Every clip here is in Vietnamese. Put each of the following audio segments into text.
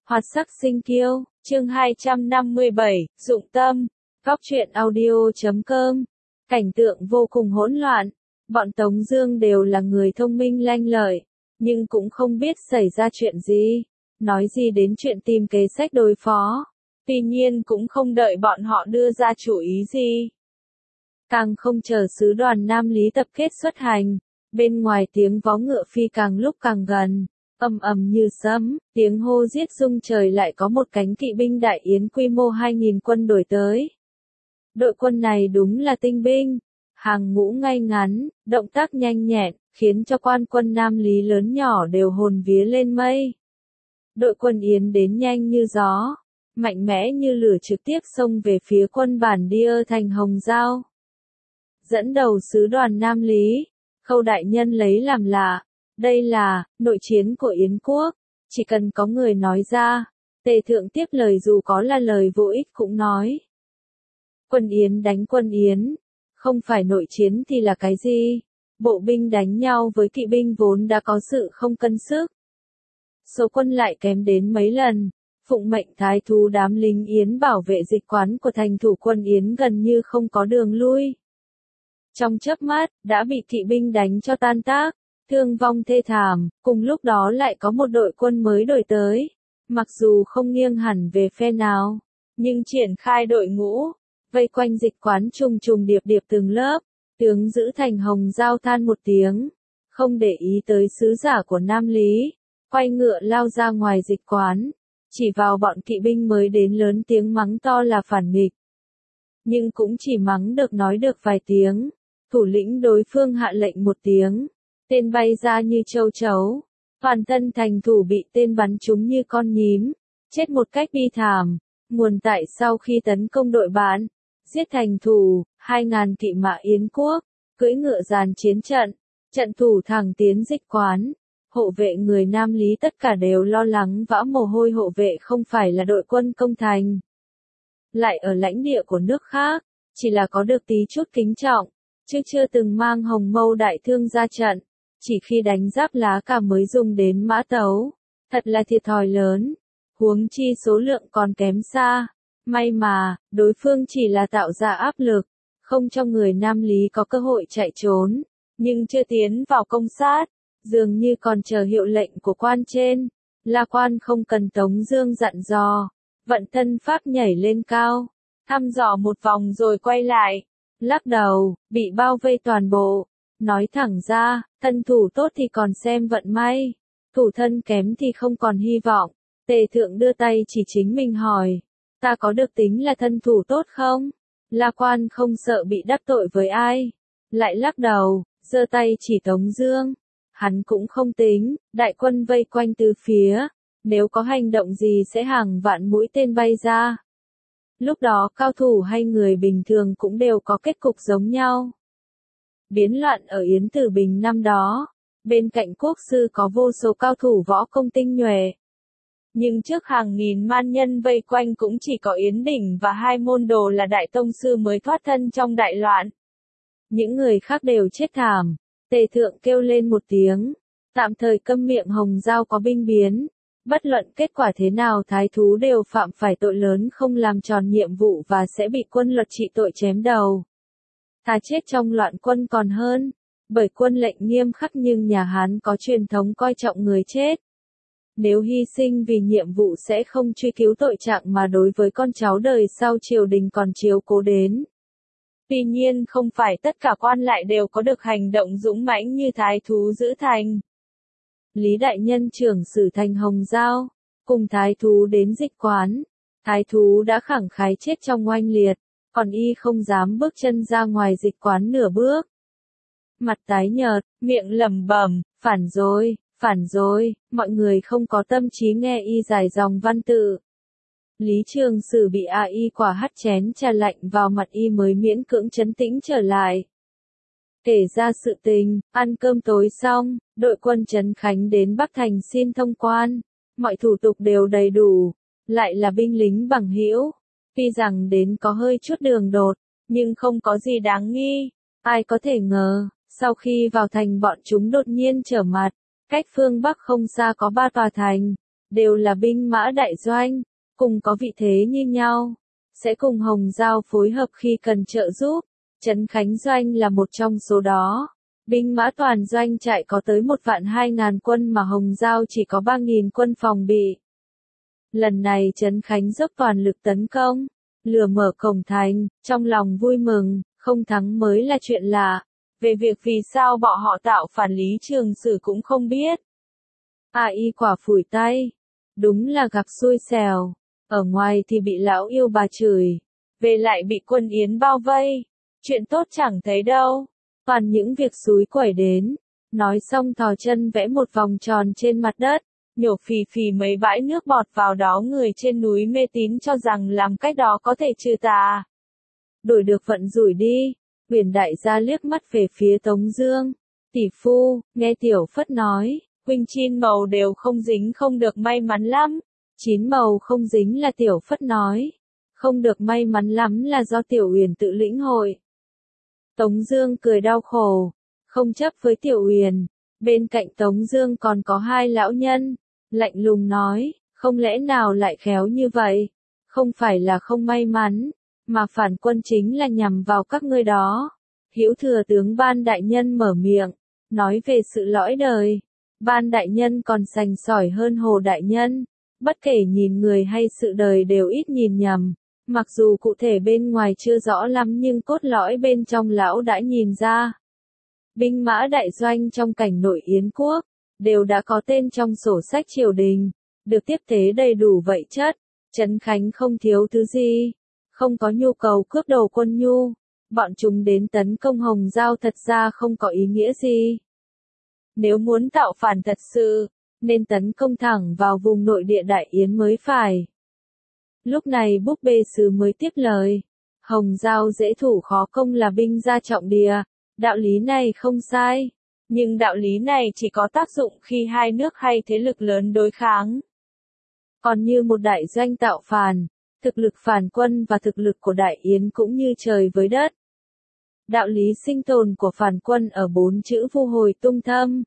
Hoạt sắc sinh kiêu, chương 257, dụng tâm, góc truyện audio.com. Cảnh tượng vô cùng hỗn loạn, bọn Tống Dương đều là người thông minh lanh lợi, nhưng cũng không biết xảy ra chuyện gì, nói gì đến chuyện tìm kế sách đối phó. Tuy nhiên cũng không đợi bọn họ đưa ra chủ ý gì. Càng không chờ sứ đoàn Nam Lý tập kết xuất hành, bên ngoài tiếng vó ngựa phi càng lúc càng gần. Ầm ầm như sấm, tiếng hô giết rung trời, lại có một cánh kỵ binh đại yến quy mô 2.000 quân đuổi tới. Đội quân này đúng là tinh binh, hàng ngũ ngay ngắn, động tác nhanh nhẹn, khiến cho quan quân Nam Lý lớn nhỏ đều hồn vía lên mây. Đội quân yến đến nhanh như gió, mạnh mẽ như lửa, trực tiếp xông về phía quân bản đi thành Hồng Giao. Dẫn đầu sứ đoàn Nam Lý, Khâu đại nhân lấy làm lạ. Đây là nội chiến của Yến quốc, chỉ cần có người nói ra, Tề thượng tiếp lời dù có là lời vô ích cũng nói. Quân Yến đánh quân Yến, không phải nội chiến thì là cái gì? Bộ binh đánh nhau với kỵ binh vốn đã có sự không cân sức. Số quân lại kém đến mấy lần, phụng mệnh thái thú đám lính Yến bảo vệ dịch quán của thành thủ quân Yến gần như không có đường lui. Trong chớp mắt, đã bị kỵ binh đánh cho tan tác. Thương vong thê thảm, cùng lúc đó lại có một đội quân mới đổi tới. Mặc dù không nghiêng hẳn về phe nào, nhưng triển khai đội ngũ, vây quanh dịch quán trùng trùng điệp điệp từng lớp. Tướng giữ thành Hồng Giao than một tiếng, không để ý tới sứ giả của Nam Lý, quay ngựa lao ra ngoài dịch quán, chỉ vào bọn kỵ binh mới đến lớn tiếng mắng to là phản nghịch. Nhưng cũng chỉ mắng được nói được vài tiếng, thủ lĩnh đối phương hạ lệnh một tiếng. Tên bay ra như châu chấu, toàn thân thành thủ bị tên bắn trúng như con nhím, chết một cách bi thảm. Nguồn tại sau khi tấn công đội bạn, giết thành thủ, 2.000 kỵ mã Yến quốc, cưỡi ngựa dàn chiến trận, trận thủ thẳng tiến dịch quán. Hộ vệ người Nam Lý tất cả đều lo lắng vã mồ hôi, hộ vệ không phải là đội quân công thành, lại ở lãnh địa của nước khác, chỉ là có được tí chút kính trọng, chứ chưa từng mang hồng mâu đại thương ra trận. Chỉ khi đánh giáp lá cả mới dùng đến mã tấu, thật là thiệt thòi lớn, huống chi số lượng còn kém xa. May mà, đối phương chỉ là tạo ra áp lực, không cho người Nam Lý có cơ hội chạy trốn, nhưng chưa tiến vào công sát, dường như còn chờ hiệu lệnh của quan trên. La Quan không cần Tống Dương dặn dò, vận thân pháp nhảy lên cao, thăm dò một vòng rồi quay lại, lắc đầu, bị bao vây toàn bộ. Nói thẳng ra, thân thủ tốt thì còn xem vận may, thủ thân kém thì không còn hy vọng. Tề thượng đưa tay chỉ chính mình hỏi, ta có được tính là thân thủ tốt không? La Quan không sợ bị đắc tội với ai, lại lắc đầu, giơ tay chỉ Tống Dương. Hắn cũng không tính, đại quân vây quanh từ phía, nếu có hành động gì sẽ hàng vạn mũi tên bay ra. Lúc đó cao thủ hay người bình thường cũng đều có kết cục giống nhau. Biến loạn ở Yến Tử Bình năm đó, bên cạnh quốc sư có vô số cao thủ võ công tinh nhuệ. Nhưng trước hàng nghìn man nhân vây quanh cũng chỉ có Yến Đỉnh và hai môn đồ là đại tông sư mới thoát thân trong đại loạn. Những người khác đều chết thảm. Tề thượng kêu lên một tiếng, tạm thời câm miệng. Hồng Giao có binh biến, bất luận kết quả thế nào thái thú đều phạm phải tội lớn không làm tròn nhiệm vụ và sẽ bị quân luật trị tội chém đầu. Thà chết trong loạn quân còn hơn, bởi quân lệnh nghiêm khắc nhưng nhà Hán có truyền thống coi trọng người chết. Nếu hy sinh vì nhiệm vụ sẽ không truy cứu tội trạng mà đối với con cháu đời sau triều đình còn chiếu cố đến. Tuy nhiên không phải tất cả quan lại đều có được hành động dũng mãnh như thái thú giữ thành. Lý đại nhân trưởng sử thành Hồng Giao, cùng thái thú đến dịch quán. Thái thú đã khẳng khái chết trong oanh liệt, còn y không dám bước chân ra ngoài dịch quán nửa bước. Mặt tái nhợt, miệng lẩm bẩm, phản rồi, mọi người không có tâm trí nghe y giải dòng văn tự. Lý Trường Sử bị y quả hắt chén trà lạnh vào mặt y mới miễn cưỡng trấn tĩnh trở lại. Kể ra sự tình, ăn cơm tối xong, đội quân Trấn Khánh đến Bắc Thành xin thông quan, mọi thủ tục đều đầy đủ, lại là binh lính bằng hữu. Tuy rằng đến có hơi chút đường đột, nhưng không có gì đáng nghi. Ai có thể ngờ, sau khi vào thành bọn chúng đột nhiên trở mặt, cách phương Bắc không xa có 3 tòa thành, đều là binh mã đại doanh, cùng có vị thế như nhau, sẽ cùng Hồng Giao phối hợp khi cần trợ giúp. Trấn Khánh Doanh là một trong số đó. Binh mã toàn doanh trại có tới 1.200.000 quân mà Hồng Giao chỉ có 3.000 quân phòng bị. Lần này Trấn Khánh dốc toàn lực tấn công, lừa mở cổng thành, trong lòng vui mừng, không thắng mới là chuyện lạ. Về việc vì sao bọn họ tạo phản Lý Trường Sử cũng không biết. Y quả phủi tay. Đúng là gặp xui xẻo. Ở ngoài thì bị lão yêu bà chửi. Về lại bị quân Yến bao vây. Chuyện tốt chẳng thấy đâu. Toàn những việc xúi quẩy đến. Nói xong thò chân vẽ một vòng tròn trên mặt đất. Nhổ phì phì mấy bãi nước bọt vào đó, người trên núi mê tín cho rằng làm cách đó có thể trừ tà. Đổi được vận rủi đi. Huyền đại gia liếc mắt về phía Tống Dương. Tỷ phu, nghe Tiểu Phất nói, huynh 9 màu đều không dính, không được may mắn lắm. 9 màu không dính là Tiểu Phất nói. Không được may mắn lắm là do Tiểu Huyền tự lĩnh hội. Tống Dương cười đau khổ, không chấp với Tiểu Huyền. Bên cạnh Tống Dương còn có 2 lão nhân, lạnh lùng nói, không lẽ nào lại khéo như vậy? Không phải là không may mắn, mà phản quân chính là nhằm vào các ngươi đó. Hữu thừa tướng Ban đại nhân mở miệng, nói về sự lõi đời. Ban đại nhân còn sành sỏi hơn Hồ đại nhân, bất kể nhìn người hay sự đời đều ít nhìn nhầm. Mặc dù cụ thể bên ngoài chưa rõ lắm nhưng cốt lõi bên trong lão đã nhìn ra. Binh mã đại doanh trong cảnh nội Yến quốc, đều đã có tên trong sổ sách triều đình, được tiếp tế đầy đủ vậy chất. Trấn Khánh không thiếu thứ gì, không có nhu cầu cướp đầu quân nhu. Bọn chúng đến tấn công Hồng Giao thật ra không có ý nghĩa gì. Nếu muốn tạo phản thật sự, nên tấn công thẳng vào vùng nội địa Đại Yến mới phải. Lúc này búp bê sứ mới tiếp lời. Hồng Giao dễ thủ khó công là binh gia trọng địa. Đạo lý này không sai. Nhưng đạo lý này chỉ có tác dụng khi hai nước hay thế lực lớn đối kháng. Còn như một đại doanh tạo phản, thực lực phản quân và thực lực của Đại Yến cũng như trời với đất. Đạo lý sinh tồn của phản quân ở 4 chữ vu hồi tung thâm.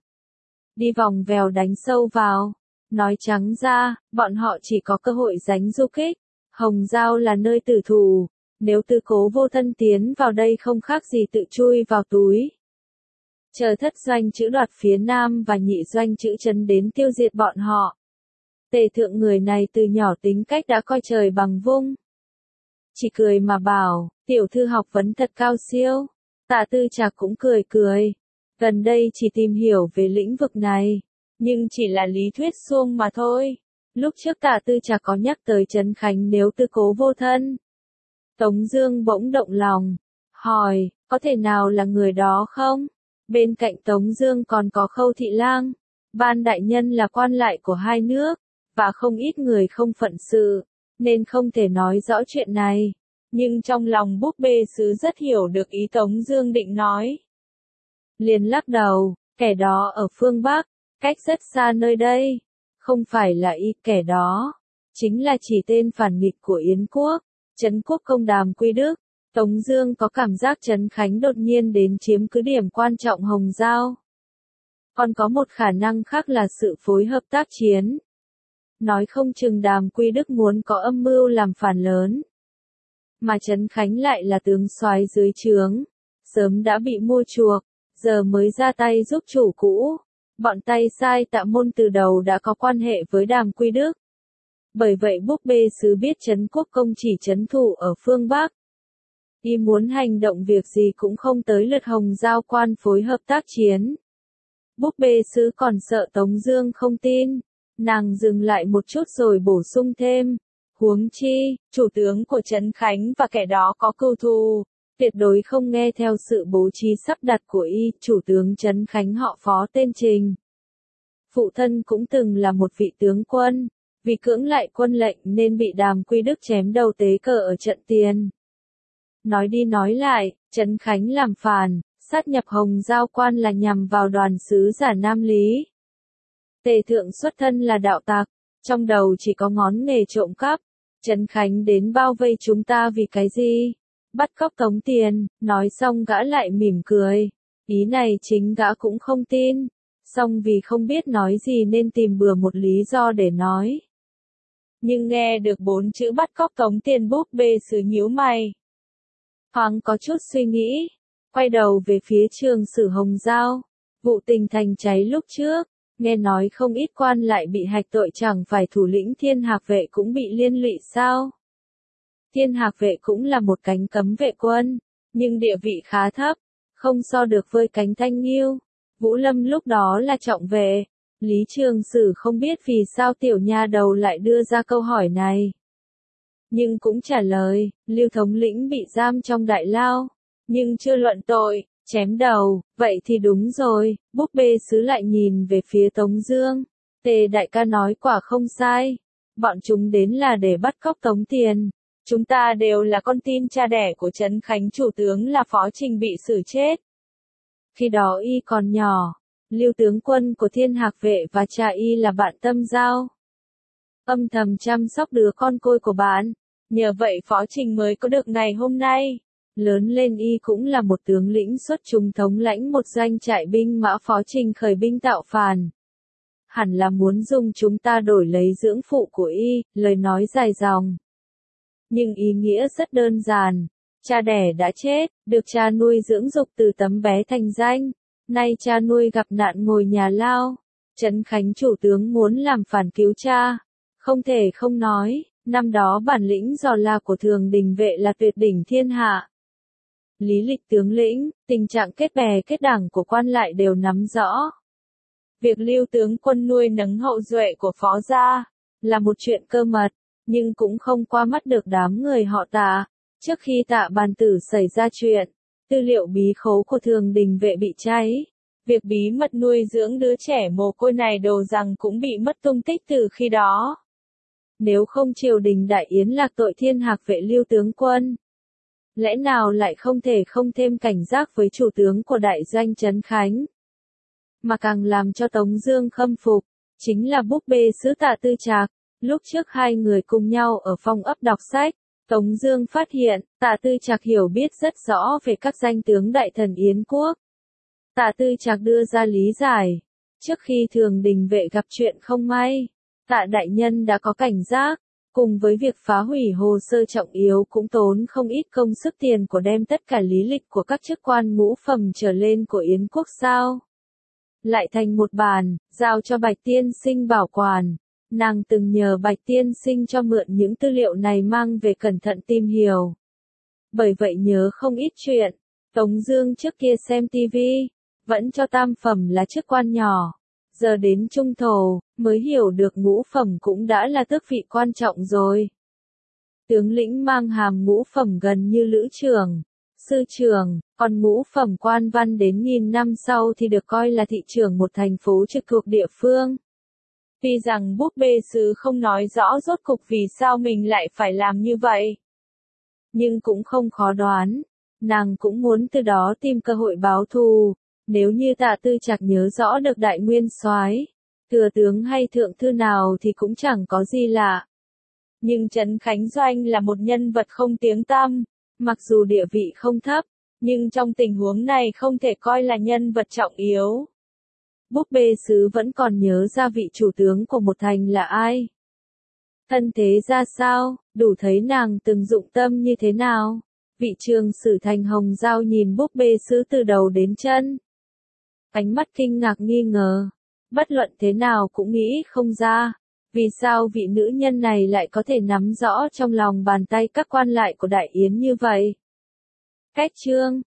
Đi vòng vèo đánh sâu vào. Nói trắng ra, bọn họ chỉ có cơ hội đánh du kích. Hồng Giao là nơi tử thủ. Nếu tư cố vô thân tiến vào đây không khác gì tự chui vào túi. Chờ thất doanh chữ đoạt phía nam và nhị doanh chữ trấn đến tiêu diệt bọn họ. Tề thượng người này từ nhỏ tính cách đã coi trời bằng vung. Chỉ cười mà bảo, tiểu thư học vấn thật cao siêu. Tạ Tư Trạc cũng cười cười. Gần đây chỉ tìm hiểu về lĩnh vực này, nhưng chỉ là lý thuyết suông mà thôi. Lúc trước Tạ Tư Trạc có nhắc tới Trấn Khánh nếu tư cố vô thân. Tống Dương bỗng động lòng, hỏi, có thể nào là người đó không? Bên cạnh Tống Dương còn có Khâu Thị Lang. Ban đại nhân là quan lại của hai nước, và không ít người không phận sự, nên không thể nói rõ chuyện này. Nhưng trong lòng búp bê sứ rất hiểu được ý Tống Dương định nói. Liền lắc đầu, kẻ đó ở phương Bắc, cách rất xa nơi đây. Không phải là kẻ đó, chính là chỉ tên phản nghịch của Yến quốc, Trấn quốc công Đàm Quy Đức. Tống Dương có cảm giác Trấn Khánh đột nhiên đến chiếm cứ điểm quan trọng Hồng Giao. Còn có một khả năng khác là sự phối hợp tác chiến. Nói không chừng Đàm Quy Đức muốn có âm mưu làm phản lớn. Mà Trấn Khánh lại là tướng soái dưới trướng, sớm đã bị mua chuộc, giờ mới ra tay giúp chủ cũ. Bọn tay sai Tạ Môn từ đầu đã có quan hệ với Đàm Quy Đức. Bởi vậy búp bê sứ biết Trấn quốc công chỉ trấn thủ ở phương Bắc. Y muốn hành động việc gì cũng không tới lượt Hồng Giao quan phối hợp tác chiến. Búp bê sứ còn sợ Tống Dương không tin. Nàng dừng lại một chút rồi bổ sung thêm. Huống chi, chủ tướng của Trấn Khánh và kẻ đó có cừu thù, tuyệt đối không nghe theo sự bố trí sắp đặt của y. Chủ tướng Trấn Khánh họ Phó tên Trình. Phụ thân cũng từng là một vị tướng quân, vì cưỡng lại quân lệnh nên bị Đàm Quy Đức chém đầu tế cờ ở trận Tiền. Nói đi nói lại, Trấn Khánh làm phản, sát nhập Hồng Giao quan là nhằm vào đoàn sứ giả Nam Lý. Tề thượng xuất thân là đạo tặc, trong đầu chỉ có ngón nghề trộm cắp. Trấn Khánh đến bao vây chúng ta vì cái gì? Bắt cóc tống tiền. Nói xong gã lại mỉm cười. Ý này chính gã cũng không tin. Xong vì không biết nói gì nên tìm bừa một lý do để nói. nhưng nghe được 4 chữ bắt cóc tống tiền búp bê sứ nhíu mày. Thoáng có chút suy nghĩ, quay đầu về phía Trường Sử Hồng Giao. Vụ tình thành cháy lúc trước, nghe nói không ít quan lại bị hạch tội, chẳng phải thủ lĩnh Thiên Hạc vệ cũng bị liên lụy sao? Thiên Hạc vệ cũng là một cánh cấm vệ quân, nhưng địa vị khá thấp, không so được với cánh Thanh Nghiêu. Vũ Lâm lúc đó là trọng vệ. Lý Trường Sử không biết vì sao tiểu nha đầu lại đưa ra câu hỏi này. Nhưng cũng trả lời, Lưu thống lĩnh bị giam trong đại lao, nhưng chưa luận tội, chém đầu, vậy thì đúng rồi. Búp bê sứ lại nhìn về phía Tống Dương. Tề đại ca nói quả không sai, bọn chúng đến là để bắt cóc tống tiền. Chúng ta đều là con tin cha đẻ của Trấn Khánh chủ tướng là Phó Trình bị xử chết. Khi đó y còn nhỏ, Lưu tướng quân của Thiên Hạc vệ và cha y là bạn tâm giao. Âm thầm chăm sóc đứa con côi của bạn, nhờ vậy Phó Trình mới có được ngày hôm nay. Lớn lên y cũng là một tướng lĩnh xuất chúng, thống lãnh một doanh trại binh mã. Phó Trình khởi binh tạo phản, hẳn là muốn dùng chúng ta đổi lấy dưỡng phụ của y. Lời nói dài dòng, nhưng ý nghĩa rất đơn giản. Cha đẻ đã chết, được cha nuôi dưỡng dục từ tấm bé thành danh. Nay cha nuôi gặp nạn ngồi nhà lao. Trấn Khánh chủ tướng muốn làm phản cứu cha. Không thể không nói, năm đó bản lĩnh giò la của Thường Đình vệ là tuyệt đỉnh thiên hạ. Lý lịch tướng lĩnh, tình trạng kết bè kết đảng của quan lại đều nắm rõ. Việc Lưu tướng quân nuôi nấng hậu duệ của Phó gia là một chuyện cơ mật, nhưng cũng không qua mắt được đám người họ Tạ. Trước khi Tạ Bàn Tử xảy ra chuyện, tư liệu bí khố của Thường Đình vệ bị cháy. Việc bí mật nuôi dưỡng đứa trẻ mồ côi này đồ rằng cũng bị mất tung tích từ khi đó. Nếu không triều đình đại yến lạc tội Thiên Hạc vệ Lưu tướng quân, lẽ nào lại không thể không thêm cảnh giác với chủ tướng của đại doanh Trấn Khánh. Mà càng làm cho Tống Dương khâm phục, chính là búp bê sứ Tạ Tư Trạc. Lúc trước hai người cùng nhau ở phong ấp đọc sách, Tống Dương phát hiện, Tạ Tư Trạc hiểu biết rất rõ về các danh tướng đại thần Yến quốc. Tạ Tư Trạc đưa ra lý giải, trước khi Thường Đình vệ gặp chuyện không may, Tạ đại nhân đã có cảnh giác, cùng với việc phá hủy hồ sơ trọng yếu cũng tốn không ít công sức tiền của đem tất cả lý lịch của các chức quan ngũ phẩm trở lên của Yến quốc sao lại thành một bản, giao cho Bạch Tiên Sinh bảo quản. Nàng từng nhờ Bạch Tiên Sinh cho mượn những tư liệu này mang về cẩn thận tìm hiểu. Bởi vậy nhớ không ít chuyện. Tống Dương trước kia xem tivi, vẫn cho tam phẩm là chức quan nhỏ. Giờ đến trung thổ, mới hiểu được ngũ phẩm cũng đã là tước vị quan trọng rồi. Tướng lĩnh mang hàm ngũ phẩm gần như lữ trưởng, sư trưởng, còn ngũ phẩm quan văn đến nghìn năm sau thì được coi là thị trưởng một thành phố trực thuộc địa phương. Tuy rằng búp bê sứ không nói rõ rốt cục vì sao mình lại phải làm như vậy, nhưng cũng không khó đoán, nàng cũng muốn từ đó tìm cơ hội báo thù. Nếu như Tạ Tư Trạc nhớ rõ được đại nguyên soái, thừa tướng hay thượng thư nào thì cũng chẳng có gì lạ. Nhưng Trấn Khánh Doanh là một nhân vật không tiếng tăm, mặc dù địa vị không thấp, nhưng trong tình huống này không thể coi là nhân vật trọng yếu. Búp bê sứ vẫn còn nhớ ra vị chủ tướng của một thành là ai. Thân thế ra sao, đủ thấy nàng từng dụng tâm như thế nào. Vị Trường Sử Thành Hồng Giao nhìn búp bê sứ từ đầu đến chân. Ánh mắt kinh ngạc nghi ngờ, bất luận thế nào cũng nghĩ không ra, vì sao vị nữ nhân này lại có thể nắm rõ trong lòng bàn tay các quan lại của Đại Yến như vậy. Cách chương